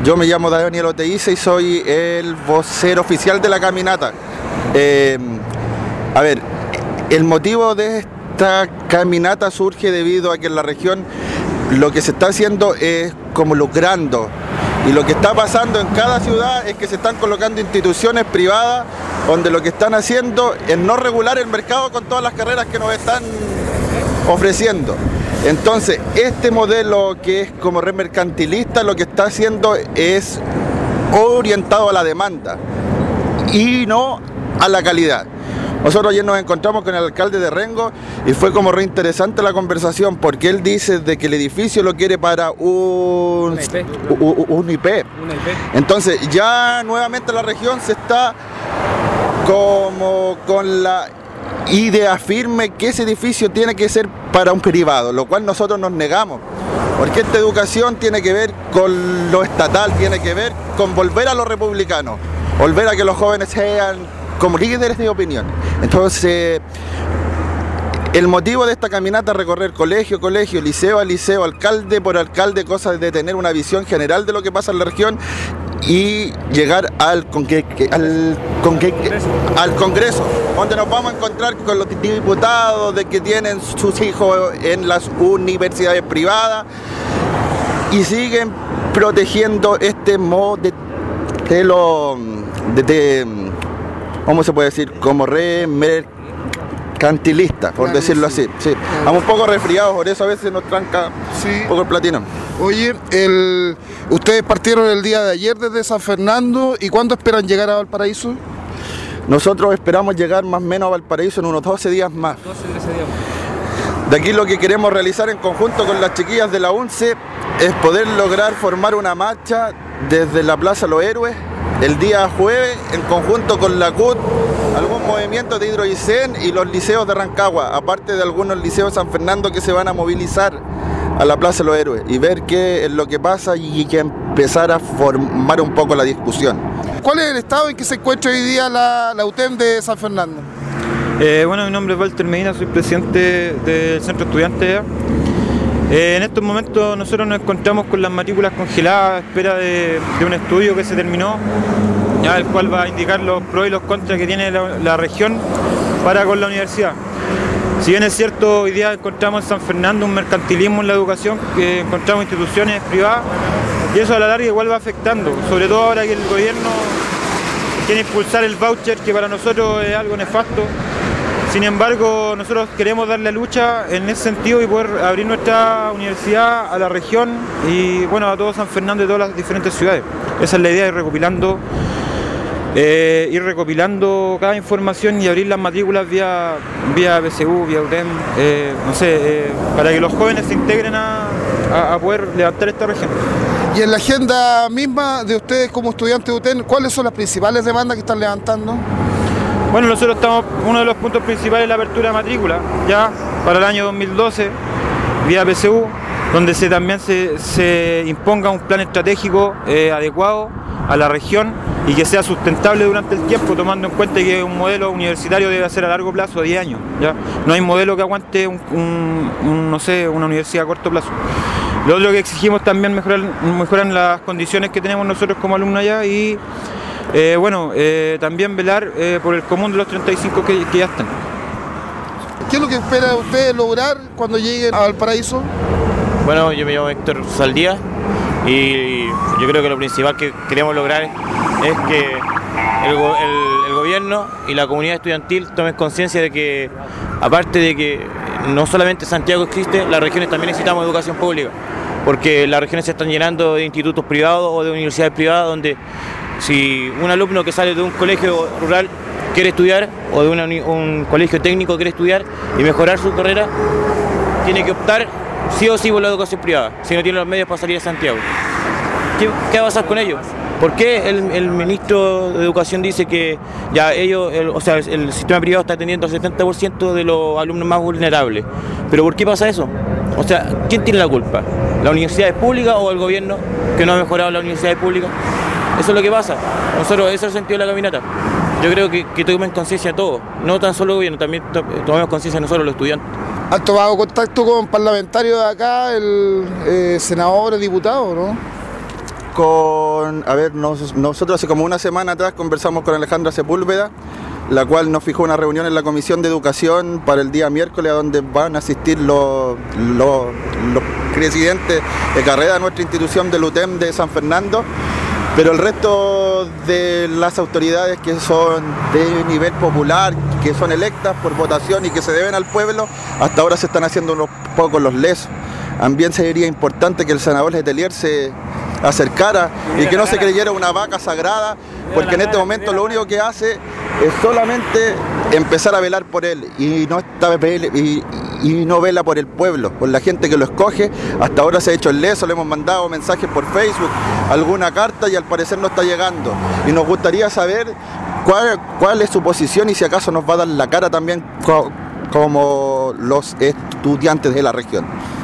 Yo me llamo Daniel Oteiza y soy el vocero oficial de la caminata. El motivo de esta caminata surge debido a que en la región lo que se está haciendo es como lucrando. Y lo que está pasando en cada ciudad es que se están colocando instituciones privadas donde lo que están haciendo es no regular el mercado con todas las carreras que nos están ofreciendo. Entonces, este modelo que es como remercantilista lo que está haciendo es orientado a la demanda y no a la calidad. Nosotros ayer nos encontramos con el alcalde de Rengo y fue como re interesante la conversación porque él dice de que el edificio lo quiere para un IP. Entonces ya nuevamente la región se está como con la idea firme que ese edificio tiene que ser para un privado, lo cual nosotros nos negamos. Porque esta educación tiene que ver con lo estatal, tiene que ver con volver a lo republicano, volver a que los jóvenes sean como líderes de opinión. Entonces, el motivo de esta caminata es recorrer colegio, liceo a liceo, alcalde por alcalde, cosa de tener una visión general de lo que pasa en la región y llegar al Congreso, donde nos vamos a encontrar con los diputados de que tienen sus hijos en las universidades privadas y siguen protegiendo este modelo ¿cómo se puede decir? Como remercantilista, por decirlo así. Sí. Estamos un poco resfriados, por eso a veces nos tranca un poco el platino. Oye, ustedes partieron el día de ayer desde San Fernando, ¿y cuándo esperan llegar a Valparaíso? Nosotros esperamos llegar más o menos a Valparaíso en unos 12 días más. 12, 13 días. De aquí lo que queremos realizar en conjunto con las chiquillas de la UNCE es poder lograr formar una marcha desde la Plaza Los Héroes el día jueves en conjunto con la CUT, algún movimiento de Hidroicén y los liceos de Rancagua, aparte de algunos liceos de San Fernando que se van a movilizar a la Plaza Los Héroes y ver qué es lo que pasa y que empezar a formar un poco la discusión. ¿Cuál es el estado en que se encuentra hoy día la UTEM de San Fernando? Bueno, mi nombre es Walter Medina, soy presidente del Centro Estudiante. En estos momentos nosotros nos encontramos con las matrículas congeladas a espera de un estudio que se terminó, ya el cual va a indicar los pros y los contras que tiene la región para con la universidad. Si bien es cierto, hoy día encontramos en San Fernando un mercantilismo en la educación, que encontramos instituciones privadas y eso a la larga igual va afectando, sobre todo ahora que el gobierno quiere impulsar el voucher, que para nosotros es algo nefasto. Sin embargo, nosotros queremos darle lucha en ese sentido y poder abrir nuestra universidad a la región y bueno, a todo San Fernando y todas las diferentes ciudades. Esa es la idea, ir recopilando cada información y abrir las matrículas vía PSU, vía UTEM, para que los jóvenes se integren a poder levantar esta región. Y en la agenda misma de ustedes como estudiantes de UTEM, ¿cuáles son las principales demandas que están levantando? Bueno, nosotros uno de los puntos principales es la apertura de matrícula, ya para el año 2012, vía PSU, donde también se imponga un plan estratégico adecuado a la región y que sea sustentable durante el tiempo, tomando en cuenta que un modelo universitario debe ser a largo plazo, 10 años. ¿Ya? No hay modelo que aguante una universidad a corto plazo. Lo otro que exigimos también mejorar las condiciones que tenemos nosotros como alumnos allá y también velar por el común de los 35 que ya están. ¿Qué es lo que espera usted lograr cuando lleguen a Valparaíso? Bueno, yo me llamo Héctor Saldía y yo creo que lo principal que queremos lograr es que el gobierno y la comunidad estudiantil tomen conciencia de que, aparte de que no solamente Santiago existe, las regiones también necesitamos educación pública, porque las regiones se están llenando de institutos privados o de universidades privadas donde si un alumno que sale de un colegio rural quiere estudiar o de un colegio técnico quiere estudiar y mejorar su carrera, tiene que optar sí o sí por la educación privada, si no tiene los medios para salir a Santiago. ¿Qué va a pasar con ellos? ¿Por qué el ministro de Educación dice que ya el sistema privado está atendiendo al 70% de los alumnos más vulnerables? ¿Pero por qué pasa eso? O sea, ¿quién tiene la culpa? ¿La universidad pública o el gobierno que no ha mejorado la universidad pública? Eso es lo que pasa. Nosotros, ese es el sentido de la caminata. Yo creo que tomen conciencia todos, no tan solo el gobierno, también tomemos conciencia nosotros los estudiantes. ¿Han tomado contacto con parlamentarios de acá, el senador, el diputado, no? nosotros hace como una semana atrás conversamos con Alejandra Sepúlveda, la cual nos fijó una reunión en la Comisión de Educación para el día miércoles, a donde van a asistir los presidentes de carrera de nuestra institución del UTEM de San Fernando, pero el resto de las autoridades que son de nivel popular, que son electas por votación y que se deben al pueblo, hasta ahora se están haciendo unos pocos los lesos. También sería importante que el senador Letelier se acercara y que no se creyera una vaca sagrada, porque en este momento lo único que hace es solamente empezar a velar por él y no vela por el pueblo, por la gente que lo escoge. Hasta ahora se ha hecho el leso, le hemos mandado mensajes por Facebook, alguna carta, y al parecer no está llegando. Y nos gustaría saber cuál es su posición y si acaso nos va a dar la cara también como los estudiantes de la región.